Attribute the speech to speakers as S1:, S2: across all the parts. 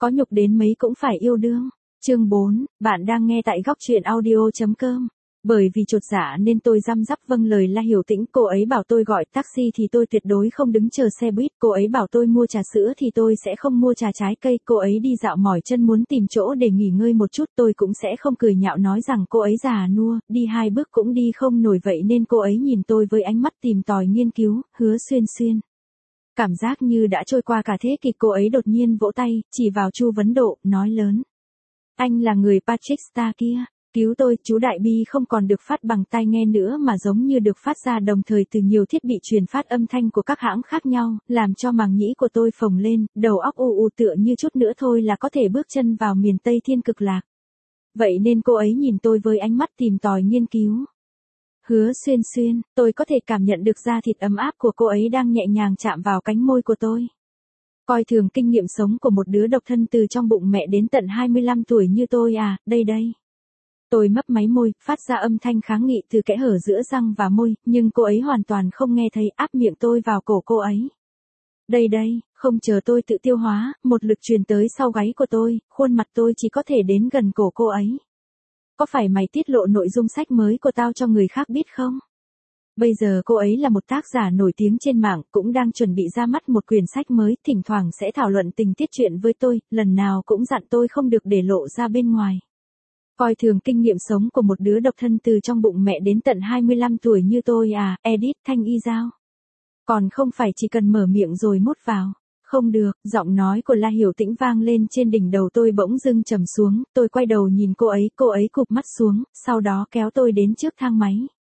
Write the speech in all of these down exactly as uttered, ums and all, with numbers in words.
S1: Có nhục đến mấy cũng phải yêu đương. Chương bốn, bạn đang nghe tại góc truyện audio.com. Bởi vì chột dạ nên tôi răm rắp vâng lời La Hiểu Tĩnh, cô ấy bảo tôi gọi taxi thì tôi tuyệt đối không đứng chờ xe buýt, cô ấy bảo tôi mua trà sữa thì tôi sẽ không mua trà trái cây, cô ấy đi dạo mỏi chân muốn tìm chỗ để nghỉ ngơi một chút, tôi cũng sẽ không cười nhạo nói rằng cô ấy già nua, đi hai bước cũng đi không nổi, vậy nên cô ấy nhìn tôi với ánh mắt tìm tòi nghiên cứu, Hứa Xuyên Xuyên. Cảm giác như đã trôi qua cả thế kỷ, cô ấy đột nhiên vỗ tay, chỉ vào Chu Vấn Độ, nói lớn. Anh là người Patrick Star kia. Cứu tôi, chú Đại Bi không còn được phát bằng tai nghe nữa mà giống như được phát ra đồng thời từ nhiều thiết bị truyền phát âm thanh của các hãng khác nhau, làm cho màng nhĩ của tôi phồng lên, đầu óc u u tựa như chút nữa thôi là có thể bước chân vào miền Tây thiên cực lạc. Vậy nên cô ấy nhìn tôi với ánh mắt tìm tòi nghiên cứu. Hứa Xuyên Xuyên, tôi có thể cảm nhận được da thịt ấm áp của cô ấy đang nhẹ nhàng chạm vào cánh môi của tôi. Coi thường kinh nghiệm sống của một đứa độc thân từ trong bụng mẹ đến tận hai mươi lăm tuổi như tôi à, đây đây. Tôi mấp máy môi, phát ra âm thanh kháng nghị từ kẽ hở giữa răng và môi, nhưng cô ấy hoàn toàn không nghe thấy, áp miệng tôi vào cổ cô ấy. Đây đây, không chờ tôi tự tiêu hóa, một lực truyền tới sau gáy của tôi, khuôn mặt tôi chỉ có thể đến gần cổ cô ấy. Có phải mày tiết lộ nội dung sách mới của tao cho người khác biết không? Bây giờ cô ấy là một tác giả nổi tiếng trên mạng, cũng đang chuẩn bị ra mắt một quyển sách mới, thỉnh thoảng sẽ thảo luận tình tiết chuyện với tôi, lần nào cũng dặn tôi không được để lộ ra bên ngoài. Coi thường kinh nghiệm sống của một đứa độc thân từ trong bụng mẹ đến tận hai mươi lăm tuổi như tôi à, edit Thanh Y Giao. Còn không phải chỉ cần mở miệng rồi mốt vào. Không được, giọng nói của La Hiểu Tĩnh vang lên trên đỉnh đầu tôi bỗng dưng trầm xuống, tôi quay đầu nhìn cô ấy, cô ấy cụp mắt xuống, sau đó kéo tôi đến trước thang máy.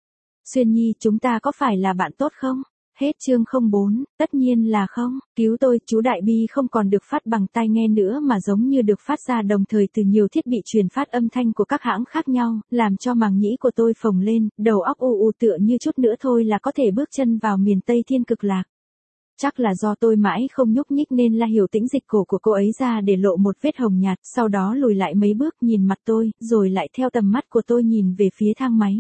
S1: Xuyên Nhi, chúng ta có phải là bạn tốt không? Hết chương không bốn, tất nhiên là không, cứu tôi, chú Đại Bi không còn được phát bằng tai nghe nữa mà giống như được phát ra đồng thời từ nhiều thiết bị truyền phát âm thanh của các hãng khác nhau, làm cho màng nhĩ của tôi phồng lên, đầu óc u u tựa như chút nữa thôi là có thể bước chân vào miền Tây thiên cực lạc. Chắc là do tôi mãi không nhúc nhích nên La Hiểu Tĩnh dịch cổ của cô ấy ra để lộ một vết hồng nhạt, sau đó lùi lại mấy bước nhìn mặt tôi, rồi lại theo tầm mắt của tôi nhìn về phía thang máy.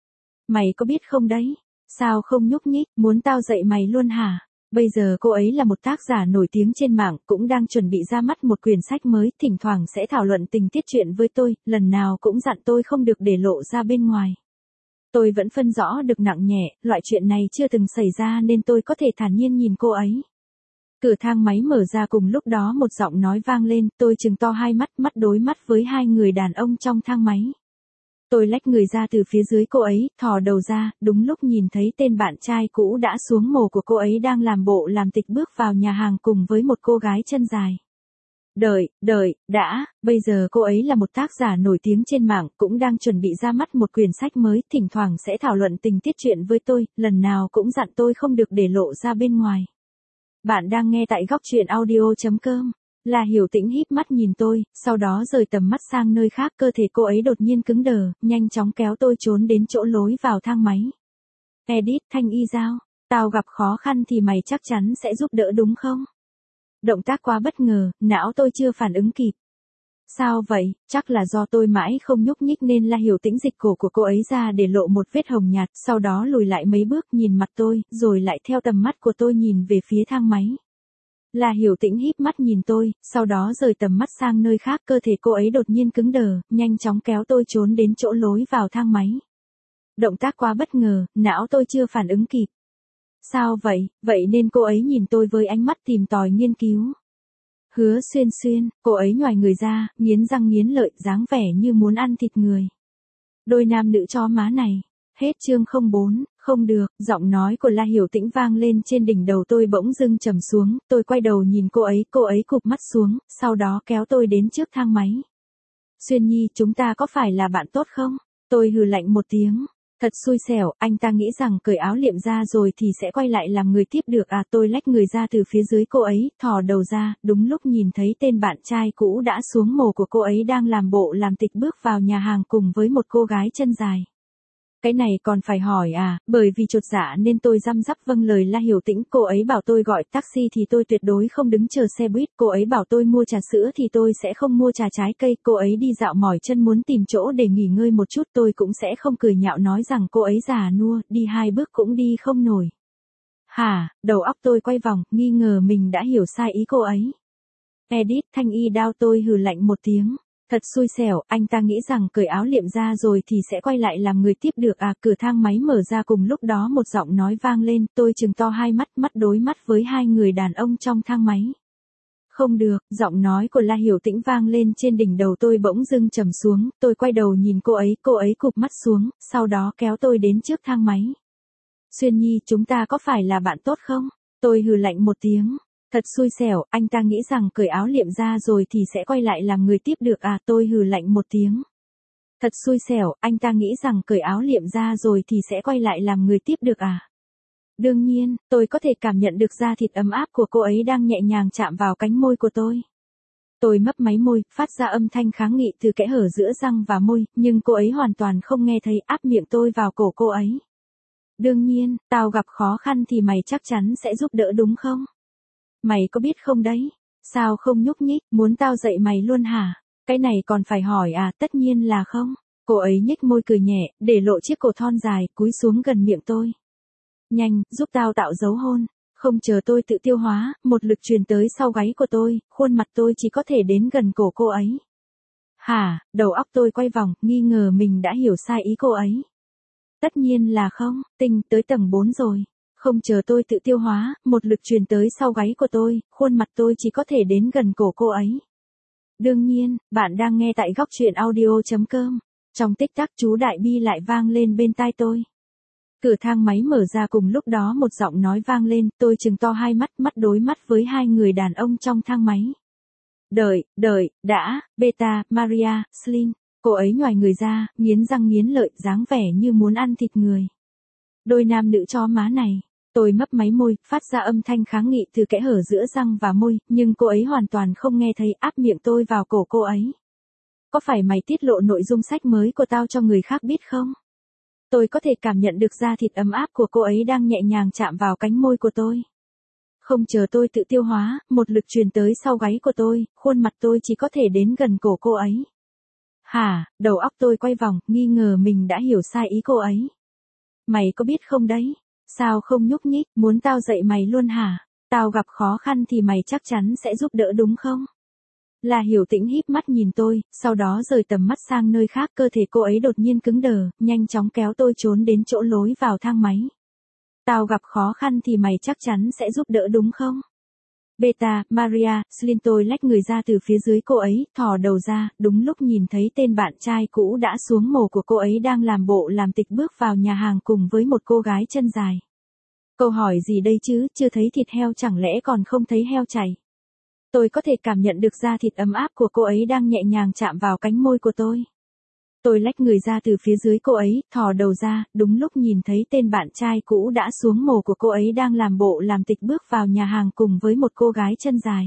S1: Mày có biết không đấy? Sao không nhúc nhích, muốn tao dạy mày luôn hả? Bây giờ cô ấy là một tác giả nổi tiếng trên mạng, cũng đang chuẩn bị ra mắt một quyển sách mới, thỉnh thoảng sẽ thảo luận tình tiết chuyện với tôi, lần nào cũng dặn tôi không được để lộ ra bên ngoài. Tôi vẫn phân rõ được nặng nhẹ, loại chuyện này chưa từng xảy ra nên tôi có thể thản nhiên nhìn cô ấy. Cửa thang máy mở ra cùng lúc đó một giọng nói vang lên, tôi trừng to hai mắt, mắt đối mắt với hai người đàn ông trong thang máy. Tôi lách người ra từ phía dưới cô ấy, thò đầu ra, đúng lúc nhìn thấy tên bạn trai cũ đã xuống mồ của cô ấy đang làm bộ làm tịch bước vào nhà hàng cùng với một cô gái chân dài. Đợi, đợi, đã, bây giờ cô ấy là một tác giả nổi tiếng trên mạng, cũng đang chuẩn bị ra mắt một quyển sách mới, thỉnh thoảng sẽ thảo luận tình tiết chuyện với tôi, lần nào cũng dặn tôi không được để lộ ra bên ngoài. Bạn đang nghe tại góc truyện audio.com. La Hiểu Tĩnh híp mắt nhìn tôi, sau đó rời tầm mắt sang nơi khác, cơ thể cô ấy đột nhiên cứng đờ, nhanh chóng kéo tôi trốn đến chỗ lối vào thang máy. Edit Thanh Y Giao, tao gặp khó khăn thì mày chắc chắn sẽ giúp đỡ đúng không? Động tác quá bất ngờ, não tôi chưa phản ứng kịp. Sao vậy, chắc là do tôi mãi không nhúc nhích nên La Hiểu Tĩnh dịch cổ của cô ấy ra để lộ một vết hồng nhạt, sau đó lùi lại mấy bước nhìn mặt tôi, rồi lại theo tầm mắt của tôi nhìn về phía thang máy. La Hiểu Tĩnh híp mắt nhìn tôi, sau đó rời tầm mắt sang nơi khác, cơ thể cô ấy đột nhiên cứng đờ, nhanh chóng kéo tôi trốn đến chỗ lối vào thang máy. Động tác quá bất ngờ, não tôi chưa phản ứng kịp. Sao vậy, vậy nên cô ấy nhìn tôi với ánh mắt tìm tòi nghiên cứu. Hứa Xuyên Xuyên, cô ấy nhoài người ra, nghiến răng nghiến lợi, dáng vẻ như muốn ăn thịt người. Đôi nam nữ chó má này. Hết chương không bốn, không được, giọng nói của La Hiểu Tĩnh vang lên trên đỉnh đầu tôi bỗng dưng trầm xuống, tôi quay đầu nhìn cô ấy, cô ấy cụp mắt xuống, sau đó kéo tôi đến trước thang máy. Xuyên Nhi, chúng ta có phải là bạn tốt không? Tôi hừ lạnh một tiếng. Thật xui xẻo, anh ta nghĩ rằng cởi áo liệm ra rồi thì sẽ quay lại làm người tiếp được à, tôi lách người ra từ phía dưới cô ấy, thò đầu ra, đúng lúc nhìn thấy tên bạn trai cũ đã xuống mồ của cô ấy đang làm bộ làm tịch bước vào nhà hàng cùng với một cô gái chân dài. Cái này còn phải hỏi à, bởi vì chột dạ nên tôi răm rắp vâng lời La Hiểu Tĩnh, cô ấy bảo tôi gọi taxi thì tôi tuyệt đối không đứng chờ xe buýt, cô ấy bảo tôi mua trà sữa thì tôi sẽ không mua trà trái cây, cô ấy đi dạo mỏi chân muốn tìm chỗ để nghỉ ngơi một chút, tôi cũng sẽ không cười nhạo nói rằng cô ấy già nua, đi hai bước cũng đi không nổi. Hả, đầu óc tôi quay vòng, nghi ngờ mình đã hiểu sai ý cô ấy. Edit thanh y đao tôi hừ lạnh một tiếng. Thật xui xẻo, anh ta nghĩ rằng cởi áo liệm ra rồi thì sẽ quay lại làm người tiếp được à, cửa thang máy mở ra cùng lúc đó một giọng nói vang lên, tôi trừng to hai mắt, mắt đối mắt với hai người đàn ông trong thang máy. Không được, giọng nói của La Hiểu Tĩnh vang lên trên đỉnh đầu tôi bỗng dưng trầm xuống, tôi quay đầu nhìn cô ấy, cô ấy cụp mắt xuống, sau đó kéo tôi đến trước thang máy. Xuyên Nhi, chúng ta có phải là bạn tốt không? Tôi hừ lạnh một tiếng. Thật xui xẻo, anh ta nghĩ rằng cởi áo liệm ra rồi thì sẽ quay lại làm người tiếp được à, tôi hừ lạnh một tiếng. Thật xui xẻo, anh ta nghĩ rằng cởi áo liệm ra rồi thì sẽ quay lại làm người tiếp được à. Đương nhiên, tôi có thể cảm nhận được da thịt ấm áp của cô ấy đang nhẹ nhàng chạm vào cánh môi của tôi. Tôi mấp máy môi, phát ra âm thanh kháng nghị từ kẽ hở giữa răng và môi, nhưng cô ấy hoàn toàn không nghe thấy, áp miệng tôi vào cổ cô ấy. Đương nhiên, tao gặp khó khăn thì mày chắc chắn sẽ giúp đỡ đúng không? Mày có biết không đấy? Sao không nhúc nhích, muốn tao dạy mày luôn hả? Cái này còn phải hỏi à, tất nhiên là không. Cô ấy nhếch môi cười nhẹ, để lộ chiếc cổ thon dài, cúi xuống gần miệng tôi. Nhanh, giúp tao tạo dấu hôn. Không chờ tôi tự tiêu hóa, một lực truyền tới sau gáy của tôi, khuôn mặt tôi chỉ có thể đến gần cổ cô ấy. Hả, đầu óc tôi quay vòng, nghi ngờ mình đã hiểu sai ý cô ấy. Tất nhiên là không, Tinh tới tầng bốn rồi. Không chờ tôi tự tiêu hóa, một lực truyền tới sau gáy của tôi, khuôn mặt tôi chỉ có thể đến gần cổ cô ấy. Đương nhiên, bạn đang nghe tại góc truyện audio chấm com. Trong tích tắc chú Đại Bi lại vang lên bên tai tôi. Cửa thang máy mở ra cùng lúc đó một giọng nói vang lên, tôi trừng to hai mắt, mắt đối mắt với hai người đàn ông trong thang máy. Đợi, đợi, đã, Beta, Maria, Slim. Cô ấy nhoài người ra, nghiến răng nghiến lợi, dáng vẻ như muốn ăn thịt người. Đôi nam nữ chó má này. Tôi mấp máy môi, phát ra âm thanh kháng nghị từ kẽ hở giữa răng và môi, nhưng cô ấy hoàn toàn không nghe thấy, áp miệng tôi vào cổ cô ấy. Có phải mày tiết lộ nội dung sách mới của tao cho người khác biết không? Tôi có thể cảm nhận được da thịt ấm áp của cô ấy đang nhẹ nhàng chạm vào cánh môi của tôi. Không chờ tôi tự tiêu hóa, một lực truyền tới sau gáy của tôi, khuôn mặt tôi chỉ có thể đến gần cổ cô ấy. Hả, đầu óc tôi quay vòng, nghi ngờ mình đã hiểu sai ý cô ấy. Mày có biết không đấy? Sao không nhúc nhích, muốn tao dạy mày luôn hả? Tao gặp khó khăn thì mày chắc chắn sẽ giúp đỡ đúng không? La Hiểu Tĩnh híp mắt nhìn tôi, sau đó rời tầm mắt sang nơi khác, cơ thể cô ấy đột nhiên cứng đờ, nhanh chóng kéo tôi trốn đến chỗ lối vào thang máy. Tao gặp khó khăn thì mày chắc chắn sẽ giúp đỡ đúng không? Beta, Maria, Slim. Tôi lách người ra từ phía dưới cô ấy, thò đầu ra, đúng lúc nhìn thấy tên bạn trai cũ đã xuống mồ của cô ấy đang làm bộ làm tịch bước vào nhà hàng cùng với một cô gái chân dài. Câu hỏi gì đây chứ, chưa thấy thịt heo chẳng lẽ còn không thấy heo chảy. Tôi có thể cảm nhận được da thịt ấm áp của cô ấy đang nhẹ nhàng chạm vào cánh môi của tôi. Tôi lách người ra từ phía dưới cô ấy, thò đầu ra, đúng lúc nhìn thấy tên bạn trai cũ đã xuống mồ của cô ấy đang làm bộ làm tịch bước vào nhà hàng cùng với một cô gái chân dài.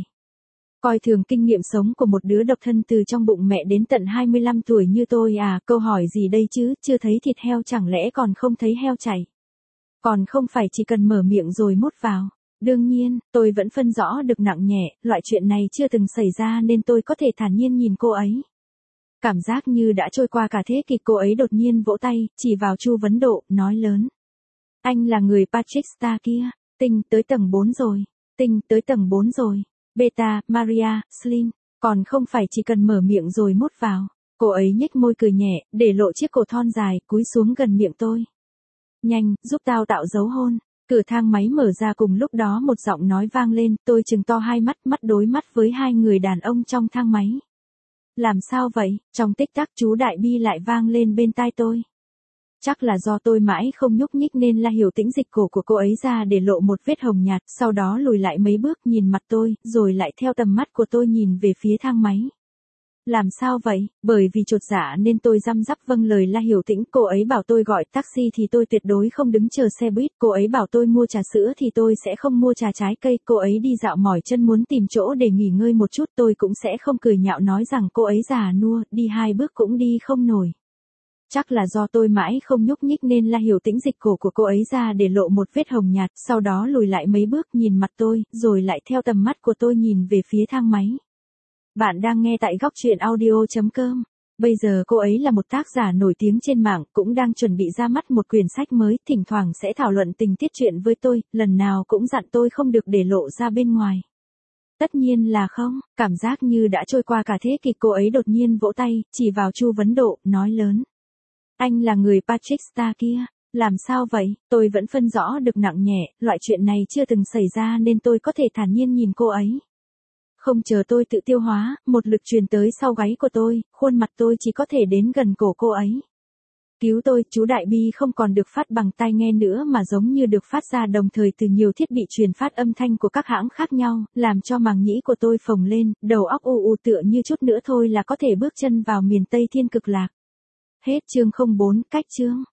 S1: Coi thường kinh nghiệm sống của một đứa độc thân từ trong bụng mẹ đến tận hai mươi lăm tuổi như tôi à, câu hỏi gì đây chứ, chưa thấy thịt heo chẳng lẽ còn không thấy heo chảy. Còn không phải chỉ cần mở miệng rồi mút vào. Đương nhiên, tôi vẫn phân rõ được nặng nhẹ, loại chuyện này chưa từng xảy ra nên tôi có thể thản nhiên nhìn cô ấy. Cảm giác như đã trôi qua cả thế kỷ, cô ấy đột nhiên vỗ tay, chỉ vào Chu Vấn Độ, nói lớn. Anh là người Patrick Star kia, Tinh tới tầng bốn rồi, Tinh tới tầng bốn rồi, Beta, Maria, Slim, còn không phải chỉ cần mở miệng rồi mút vào. Cô ấy nhếch môi cười nhẹ, để lộ chiếc cổ thon dài, cúi xuống gần miệng tôi. Nhanh, giúp tao tạo dấu hôn. Cửa thang máy mở ra cùng lúc đó một giọng nói vang lên, tôi trừng to hai mắt, mắt đối mắt với hai người đàn ông trong thang máy. Làm sao vậy? Trong tích tắc chú Đại Bi lại vang lên bên tai tôi. Chắc là do tôi mãi không nhúc nhích nên La Hiểu Tĩnh dịch cổ của cô ấy ra để lộ một vết hồng nhạt, sau đó lùi lại mấy bước nhìn mặt tôi, rồi lại theo tầm mắt của tôi nhìn về phía thang máy. Làm sao vậy? Bởi vì chột dạ nên tôi răm rắp vâng lời La Hiểu Tĩnh, cô ấy bảo tôi gọi taxi thì tôi tuyệt đối không đứng chờ xe buýt, cô ấy bảo tôi mua trà sữa thì tôi sẽ không mua trà trái cây, cô ấy đi dạo mỏi chân muốn tìm chỗ để nghỉ ngơi một chút, tôi cũng sẽ không cười nhạo nói rằng cô ấy già nua, đi hai bước cũng đi không nổi. Chắc là do tôi mãi không nhúc nhích nên La Hiểu Tĩnh dịch cổ của cô ấy ra để lộ một vết hồng nhạt, sau đó lùi lại mấy bước nhìn mặt tôi, rồi lại theo tầm mắt của tôi nhìn về phía thang máy. Bạn đang nghe tại góc truyện audio chấm com. Bây giờ cô ấy là một tác giả nổi tiếng trên mạng, cũng đang chuẩn bị ra mắt một quyển sách mới, thỉnh thoảng sẽ thảo luận tình tiết truyện với tôi, lần nào cũng dặn tôi không được để lộ ra bên ngoài. Tất nhiên là không, cảm giác như đã trôi qua cả thế kỷ. Cô ấy đột nhiên vỗ tay, chỉ vào Chu Vấn Độ, nói lớn. Anh là người Patrick Star kia. Làm sao vậy? Tôi vẫn phân rõ được nặng nhẹ, loại chuyện này chưa từng xảy ra nên tôi có thể thản nhiên nhìn cô ấy. Không chờ tôi tự tiêu hóa, một lực truyền tới sau gáy của tôi, khuôn mặt tôi chỉ có thể đến gần cổ cô ấy. Cứu tôi, chú Đại Bi không còn được phát bằng tai nghe nữa mà giống như được phát ra đồng thời từ nhiều thiết bị truyền phát âm thanh của các hãng khác nhau, làm cho màng nhĩ của tôi phồng lên, đầu óc u u tựa như chút nữa thôi là có thể bước chân vào miền Tây Thiên Cực Lạc. Hết chương không bốn, cách chương.